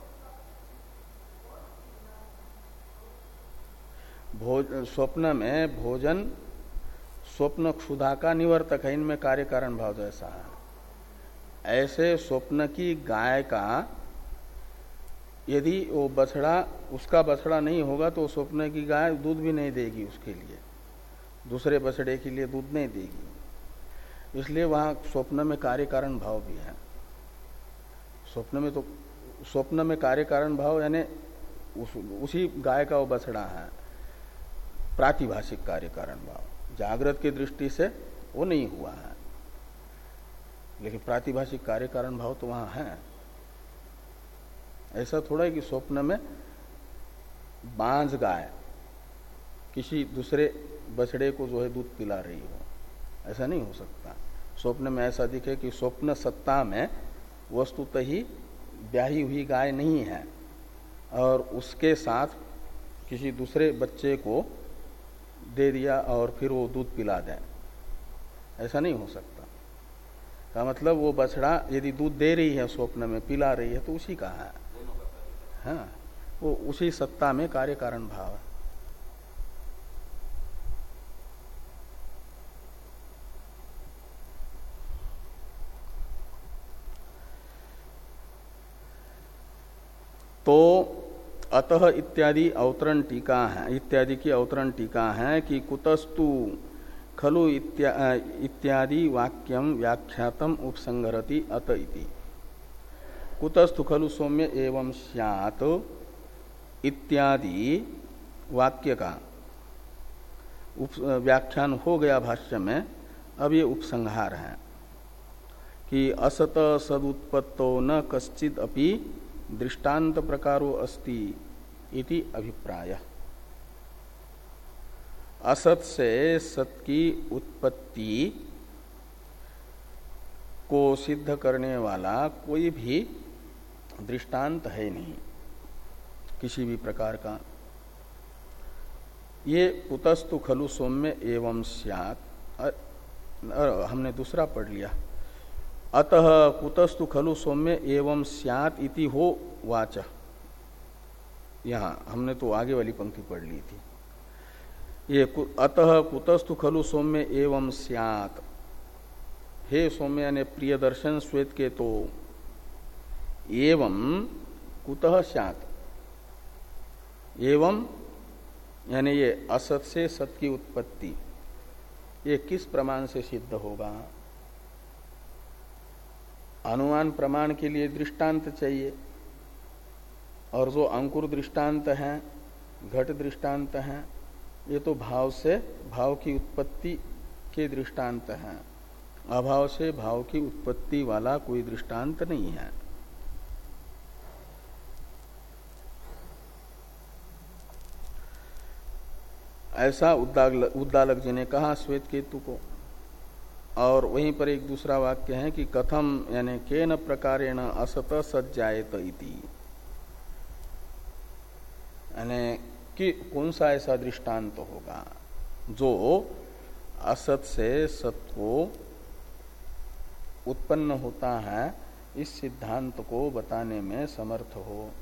भोज स्वप्न में भोजन स्वप्न क्षुधा का निवर्तक है, इनमें कार्य कारण भाव जैसा है। ऐसे स्वप्न की गाय का यदि वो बछड़ा उसका बछड़ा नहीं होगा तो स्वप्न की गाय दूध भी नहीं देगी, उसके लिए दूसरे बछड़े के लिए दूध नहीं देगी। इसलिए वहां स्वप्न में कार्य कारण भाव भी है। स्वप्न में तो स्वप्न में कार्य कारण भाव यानी उस, उसी गाय का वो बछड़ा है, प्रातिभाषिक कार्य कारण भाव। जागृत की दृष्टि से वो नहीं हुआ है, लेकिन प्रातिभाषिक कार्य कारण भाव तो वहां है। ऐसा थोड़ा है कि स्वप्न में बांझ गाय किसी दूसरे बछड़े को जो है दूध पिला रही हो, ऐसा नहीं हो सकता। स्वप्न में ऐसा दिखे कि स्वप्न सत्ता में वस्तुतः ही ब्याही हुई गाय नहीं है और उसके साथ किसी दूसरे बच्चे को दे दिया और फिर वो दूध पिला दे, ऐसा नहीं हो सकता। का मतलब वो बछड़ा यदि दूध दे रही है स्वप्न में, पिला रही है, तो उसी का है, हाँ, वो उसी सत्ता में कार्य कारण भाव है। तो अतः इत्यादि अवतरण टीका है, इत्यादि की अवतरण टीका है कि कुतस्तु खलु इत्या, इत्यादि वाक्यम व्याख्यातम उपसंहरति अत इति। कुतस्तु खलु सौम्य एवं स्यात् इत्यादि वाक्य का व्याख्यान हो गया भाष्य में। अब ये उपसंहार है कि असत सदुत्पत्तो न कश्चिद अपि दृष्टांत प्रकारो अस्ति इति अभिप्राय। असत से सत की उत्पत्ति को सिद्ध करने वाला कोई भी दृष्टांत है नहीं किसी भी प्रकार का। ये कुतस्तु खलु सौम्य एवं स्यात्, हमने दूसरा पढ़ लिया। अतः कुतस्तु खलु सौम्य एवं स्यात् इति हो वाच। यहाँ हमने तो आगे वाली पंक्ति पढ़ ली थी। ये अतः कुतस्तु खलु सौम्य एवं स्यात्, हे सौम्य यानी प्रिय दर्शन श्वेत के तो, एवं कुतः स्यात्, एवं यानी ये असत से सत की उत्पत्ति, ये किस प्रमाण से सिद्ध होगा? अनुमान प्रमाण के लिए दृष्टांत चाहिए, और जो अंकुर दृष्टांत है, घट दृष्टांत है, ये तो भाव से भाव की उत्पत्ति के दृष्टांत हैं। अभाव से भाव की उत्पत्ति वाला कोई दृष्टांत नहीं है। ऐसा उद्दालक जी ने कहा श्वेत केतु को। और वहीं पर एक दूसरा वाक्य है कि कथम यानी केन प्रकारेण असत सज्जायत इति, यानी कि कौन सा ऐसा दृष्टांत होगा जो असत से सत को उत्पन्न होता है, इस सिद्धांत को बताने में समर्थ हो।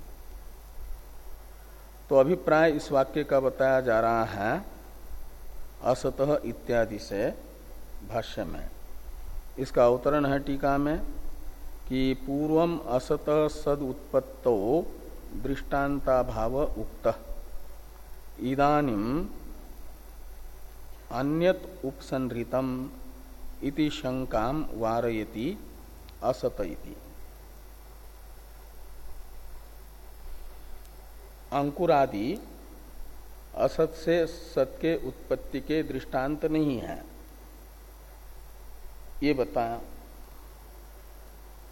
तो अभिप्राय इस वाक्य का बताया जा रहा है असतः इत्यादि से भाष्य में। इसका अवतरण है टीका में कि पूर्वम असत सद उत्पत्तो दृष्टांता भाव उक्त, इदानीम अन्यत उपसंहृतम इति शंकाम वारयति असत इति। अंकुरादि असत से सत के उत्पत्ति के दृष्टांत नहीं है, ये बताया।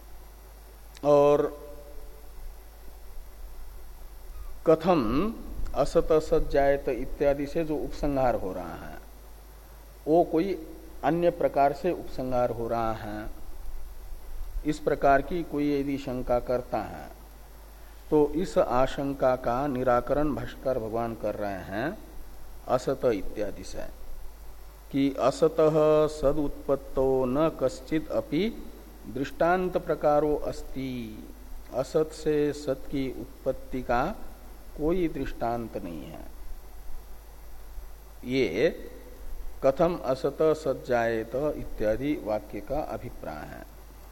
और कथम असत असत जायत इत्यादि से जो उपसंहार हो रहा है वो कोई अन्य प्रकार से उपसंहार हो रहा है, इस प्रकार की कोई यदि शंका करता है तो इस आशंका का निराकरण भाष्कर भगवान कर रहे हैं असत इत्यादि से कि असतः सद उत्पत्तो न कश्चित अपि दृष्टांत प्रकारो अस्ति। असत से सत की उत्पत्ति का कोई दृष्टांत नहीं है। ये कथम असत सज्जायत इत्यादि वाक्य का अभिप्राय है।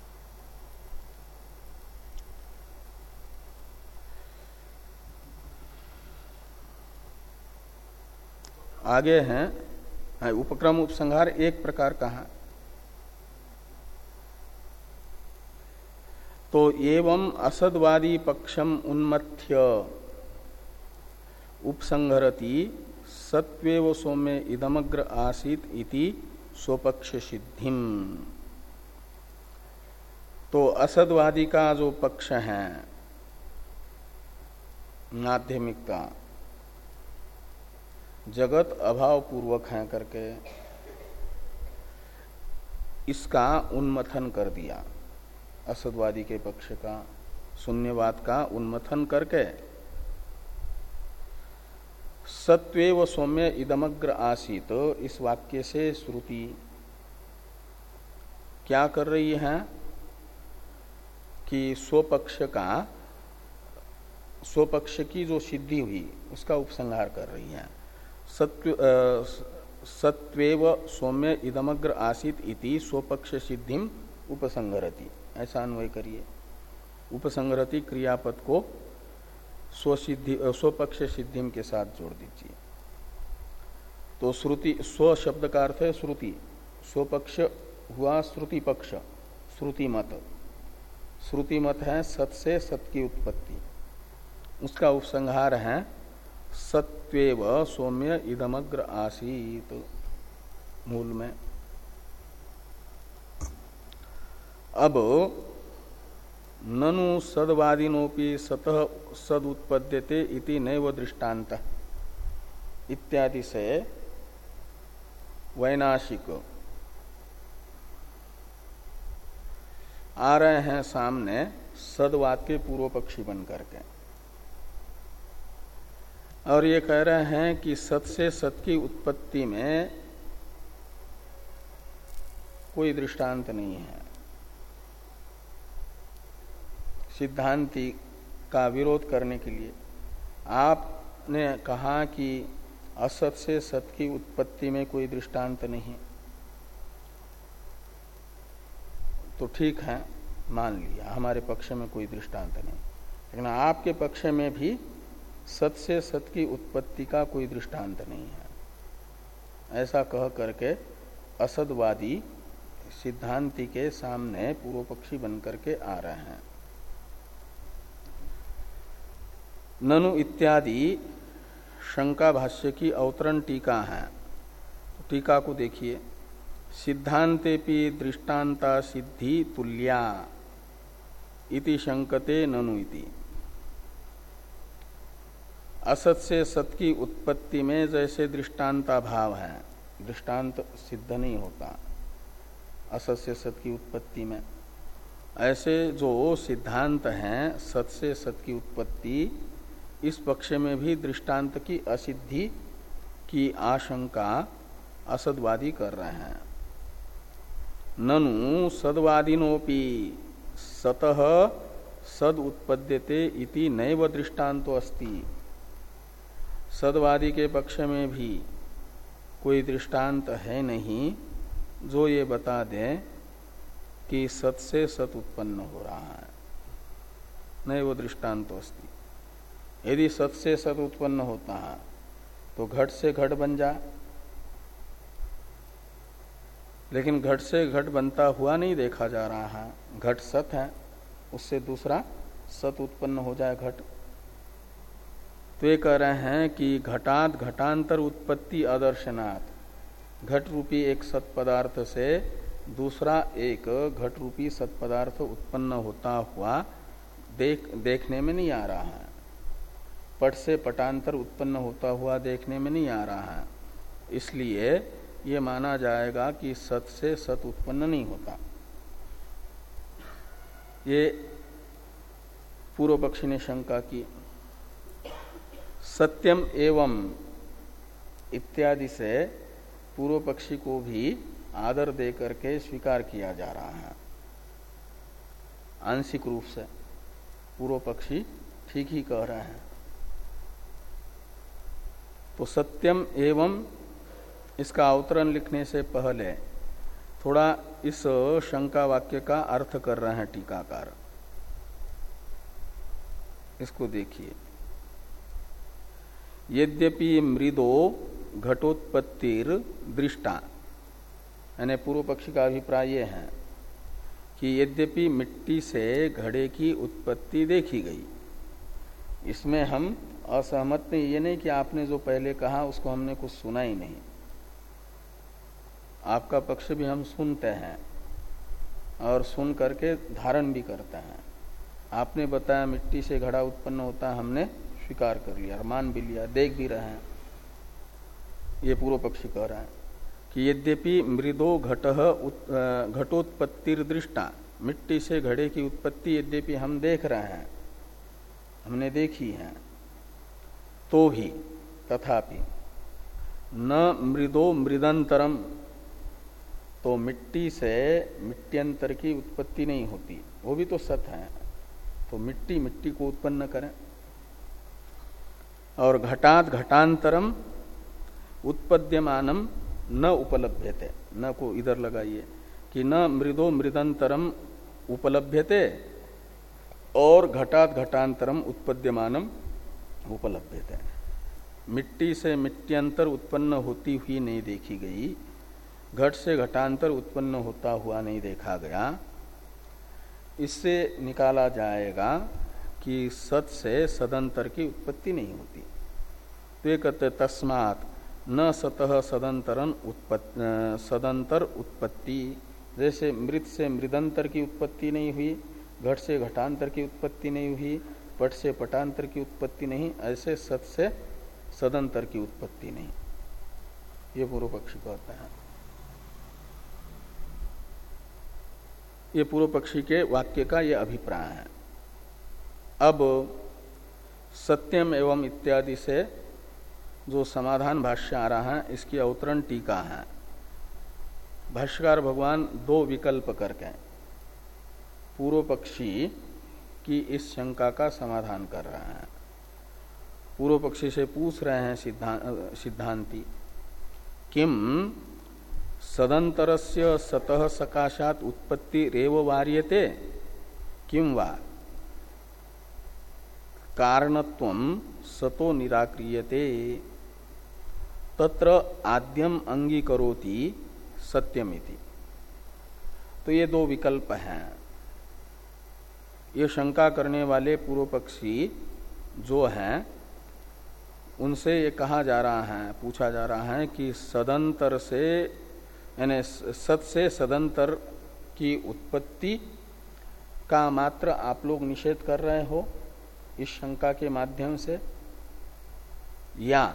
आगे हैं है उपक्रम उपसंहार एक प्रकार का है। तो एवं असद्वादी पक्षम उन्मथ्य उपसंहरति सत्वेव सौम्य इदमग्र आसीत इति स्वपक्ष सिद्धिम। तो असद्वादी का जो पक्ष है माध्यमिकता, जगत अभाव पूर्वक है करके इसका उन्मथन कर दिया। असद्वादी के पक्ष का, शून्यवाद का उन्मथन करके सत्वेव सौम्य इदमग्र आसीत, इस वाक्य से श्रुति क्या कर रही है कि स्वपक्ष का, स्वपक्ष की जो सिद्धि हुई उसका उपसंहार कर रही है। सत्व सत्वेव सौम्य इदमग्र आसीत इति स्वपक्ष सिद्धिम उपसंहरति, ऐसा अन्वय करिए। उपसंहरति क्रियापद को स्वसिद्धि स्वपक्ष सिद्धिम के साथ जोड़ दीजिए। तो श्रुति, स्व शब्द का अर्थ है श्रुति, स्वपक्ष हुआ श्रुति पक्ष, श्रुति मत। श्रुति मत है सत से सत की उत्पत्ति, उसका उपसंहार है सत्वेव सौम्य इदमग्र आसीत मूल में। अब ननु सद्वादिनोपि सतः सद उत्पद्यते इति नैव दृष्टांत इत्यादि से वैनाशिक आ रहे हैं सामने सदवाद के पूर्व पक्षी बन करके, और ये कह रहे हैं कि सत से सत की उत्पत्ति में कोई दृष्टांत नहीं है। सिद्धांति का विरोध करने के लिए आपने कहा कि असत से सत की उत्पत्ति में कोई दृष्टांत नहीं, तो ठीक है मान लिया हमारे पक्ष में कोई दृष्टांत नहीं, लेकिन आपके पक्ष में भी सत से सत की उत्पत्ति का कोई दृष्टांत नहीं है। ऐसा कह करके असदवादी सिद्धांति के सामने पूर्व पक्षी बनकर के आ रहे हैं। ननु इत्यादि शंका भाष्य की अवतरण टीका है। टीका को देखिए। सिद्धांतेपि दृष्टांता सिद्धि तुल्या इति शंकते ननु इति। असत से सत की उत्पत्ति में जैसे दृष्टांता भाव है, दृष्टांत सिद्ध नहीं होता असत से सत की उत्पत्ति में, ऐसे जो सिद्धांत हैं सत से सत की उत्पत्ति, इस पक्ष में भी दृष्टांत की असिद्धि की आशंका असदवादी कर रहे हैं। ननु सद्वादिनोपि सतः सद उत्पद्यते इति नैव दृष्टांतो अस्ति। सदवादी के पक्ष में भी कोई दृष्टांत है नहीं जो ये बता दे कि सत से सत उत्पन्न हो रहा है। नैव दृष्टांतो अस्ति। यदि सत से सत उत्पन्न होता है तो घट से घट बन जाए, लेकिन घट से घट बनता हुआ नहीं देखा जा रहा है। घट सत है, उससे दूसरा सत उत्पन्न हो जाए घट। तो ये कह रहे हैं कि घटात घटांतर उत्पत्ति आदर्शनात्, घट रूपी एक सत पदार्थ से दूसरा एक घट रूपी सत पदार्थ उत्पन्न होता हुआ देख देखने में नहीं आ रहा है, पट से पटांतर उत्पन्न होता हुआ देखने में नहीं आ रहा है, इसलिए ये माना जाएगा कि सत से सत उत्पन्न नहीं होता। ये पूर्व पक्षी ने शंका की। सत्यम एवं इत्यादि से पूर्व पक्षी को भी आदर दे करके स्वीकार किया जा रहा है। आंशिक रूप से पूर्व पक्षी ठीक ही कह रहे हैं। तो सत्यम एवं इसका अवतरण लिखने से पहले थोड़ा इस शंका वाक्य का अर्थ कर रहे हैं टीकाकार। इसको देखिए, यद्यपि मृदो घटोत्पत्तिर दृष्टा, यानी पूर्व पक्षी का अभिप्राय ये है कि यद्यपि मिट्टी से घड़े की उत्पत्ति देखी गई, इसमें हम असहमत नहीं। ये नहीं कि आपने जो पहले कहा उसको हमने कुछ सुना ही नहीं, आपका पक्ष भी हम सुनते हैं और सुन करके धारण भी करते हैं। आपने बताया मिट्टी से घड़ा उत्पन्न होता है, हमने स्वीकार कर लिया, मान भी लिया, देख भी रहे हैं। ये पूर्व पक्षी कह रहा है कि यद्यपि मृदो घटः घटोत्पत्तिर दृष्टा, मिट्टी से घड़े की उत्पत्ति यद्यपि हम देख रहे हैं, हमने देखी है, तो भी तथापि न मृदो मृदंतरम, तो मिट्टी से मिट्ट्यंतर की उत्पत्ति नहीं होती, वो भी तो सत है। तो मिट्टी मिट्टी को उत्पन्न करें। और घटात घटांतरम उत्पद्यमानम न उपलभ्यते, न को इधर लगाइए कि न मृदो मृदंतरम उपलभ्यते और घटात घटांतरम उत्पद्यमानम उपलभ्यते। मिट्टी से मिट्ट्यंतर उत्पन्न होती हुई नहीं देखी गई, घट से घटांतर उत्पन्न होता हुआ नहीं देखा गया। इससे निकाला जाएगा कि सत से सदंतर की उत्पत्ति नहीं होती। तो ये कहते तस्मात् न सतः सदंतरन उत्पत्ति सदंतर उत्पत्ति, जैसे मृत से मृदंतर की उत्पत्ति नहीं हुई, घट से घटांतर की उत्पत्ति नहीं हुई, पट से पटांतर की उत्पत्ति नहीं, ऐसे सत से सदंतर की उत्पत्ति नहीं। ये पूर्व पक्षी कहते हैं। ये पूर्व पक्षी के वाक्य का ये अभिप्राय है। अब सत्यम एवं इत्यादि से जो समाधान भाष्य आ रहा है, इसकी अवतरण टीका है। भाष्यकार भगवान दो विकल्प करके पूर्व पक्षी की इस शंका का समाधान कर रहे हैं। पूर्व पक्षी से पूछ रहे हैं सिद्धांत सिद्धांती, किम सदंतरस्य सतः सकाशात उत्पत्ति रेव वार्यते किम वा कारणत्वं सतो निराक्रियते तत्र आद्यम अंगीकरोति सत्यमिति। तो ये दो विकल्प हैं। ये शंका करने वाले पूर्व पक्षी जो हैं, उनसे ये कहा जा रहा है, पूछा जा रहा है कि सदंतर से यानी सत से सदंतर की उत्पत्ति का मात्र आप लोग निषेध कर रहे हो इस शंका के माध्यम से, या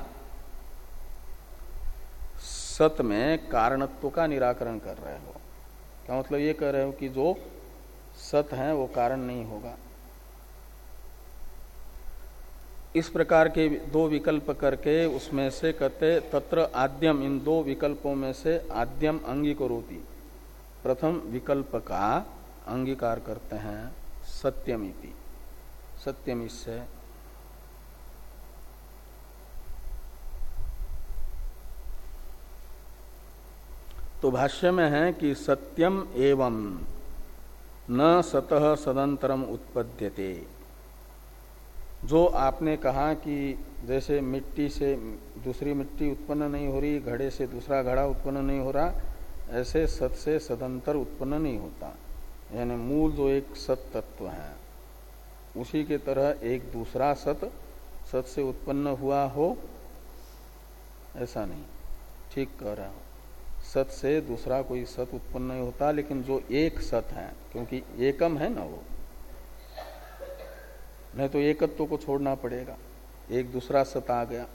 सत में कारणत्व का निराकरण कर रहे हो। क्या मतलब ये कह रहे हो कि जो सत है वो कारण नहीं होगा। इस प्रकार के दो विकल्प करके उसमें से कहते तत्र आद्यम, इन दो विकल्पों में से आद्यम अंगीकरोति, प्रथम विकल्प का अंगीकार करते हैं सत्यमिति, सत्यम इससे। तो भाष्य में है कि सत्यम एवं न सतः सदंतरम उत्पद्यते। जो आपने कहा कि जैसे मिट्टी से दूसरी मिट्टी उत्पन्न नहीं हो रही, घड़े से दूसरा घड़ा उत्पन्न नहीं हो रहा, ऐसे सत से सदंतर उत्पन्न नहीं होता। यानी मूल जो एक सत तत्व है उसी के तरह एक दूसरा सत सत से उत्पन्न हुआ हो, ऐसा नहीं। ठीक कह रहा हो, सत से दूसरा कोई सत उत्पन्न नहीं होता, लेकिन जो एक सत है, क्योंकि एकम है ना वो, नहीं तो एकत्व को छोड़ना पड़ेगा। एक दूसरा सत आ गया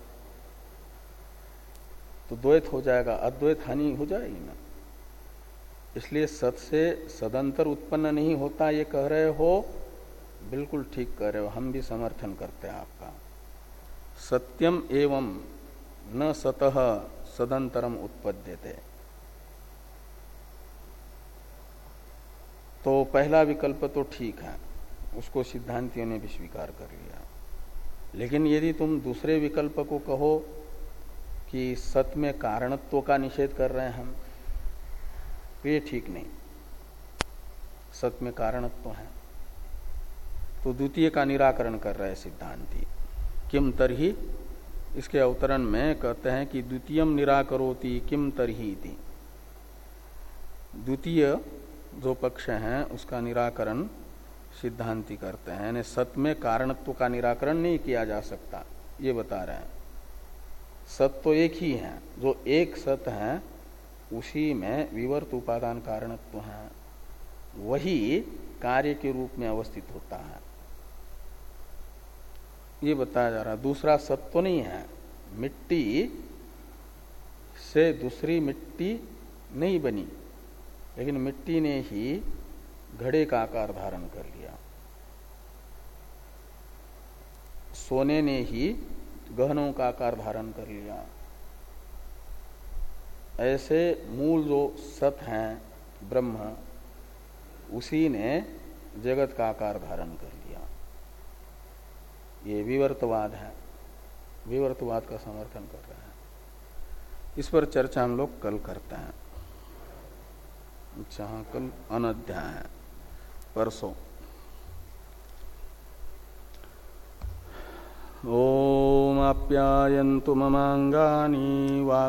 तो द्वैत हो जाएगा, अद्वैत हानि हो जाएगी ना। इसलिए सत से सदंतर उत्पन्न नहीं होता ये कह रहे हो, बिल्कुल ठीक कह रहे हो, हम भी समर्थन करते हैं आपका। सत्यम एवं न सतः सदंतरम उत्पद्यते। तो पहला विकल्प तो ठीक है, उसको सिद्धांतियों ने भी स्वीकार कर लिया। लेकिन यदि तुम दूसरे विकल्प को कहो कि सत में कारणत्व का निषेध कर रहे हैं हम, तो ये ठीक नहीं। सत में कारणत्व है तो द्वितीय का निराकरण कर रहे सिद्धांती। किम तरही, इसके अवतरण में कहते हैं कि द्वितीयम निराकरोति किम तरही इति। द्वितीय जो पक्ष है उसका निराकरण सिद्धांती करते हैं, यानी सत में कारणत्व का निराकरण नहीं किया जा सकता, ये बता रहे हैं। सत तो एक ही है, जो एक सत है उसी में विवर्त उपादान कारणत्व है, वही कार्य के रूप में अवस्थित होता है, ये बताया जा रहा। दूसरा सत तो नहीं है, मिट्टी से दूसरी मिट्टी नहीं बनी, लेकिन मिट्टी ने ही घड़े का आकार धारण कर लिया, सोने ने ही गहनों का आकार धारण कर लिया। ऐसे मूल जो सत हैं ब्रह्म, उसी ने जगत का आकार धारण कर लिया। ये विवर्तवाद है, विवर्तवाद का समर्थन कर रहे हैं। इस पर चर्चा हम लोग कल करते हैं। अच्छा, हाँ, कल अनध्याय है, परसों। ओम आप्यायन्तु ममांगानि वा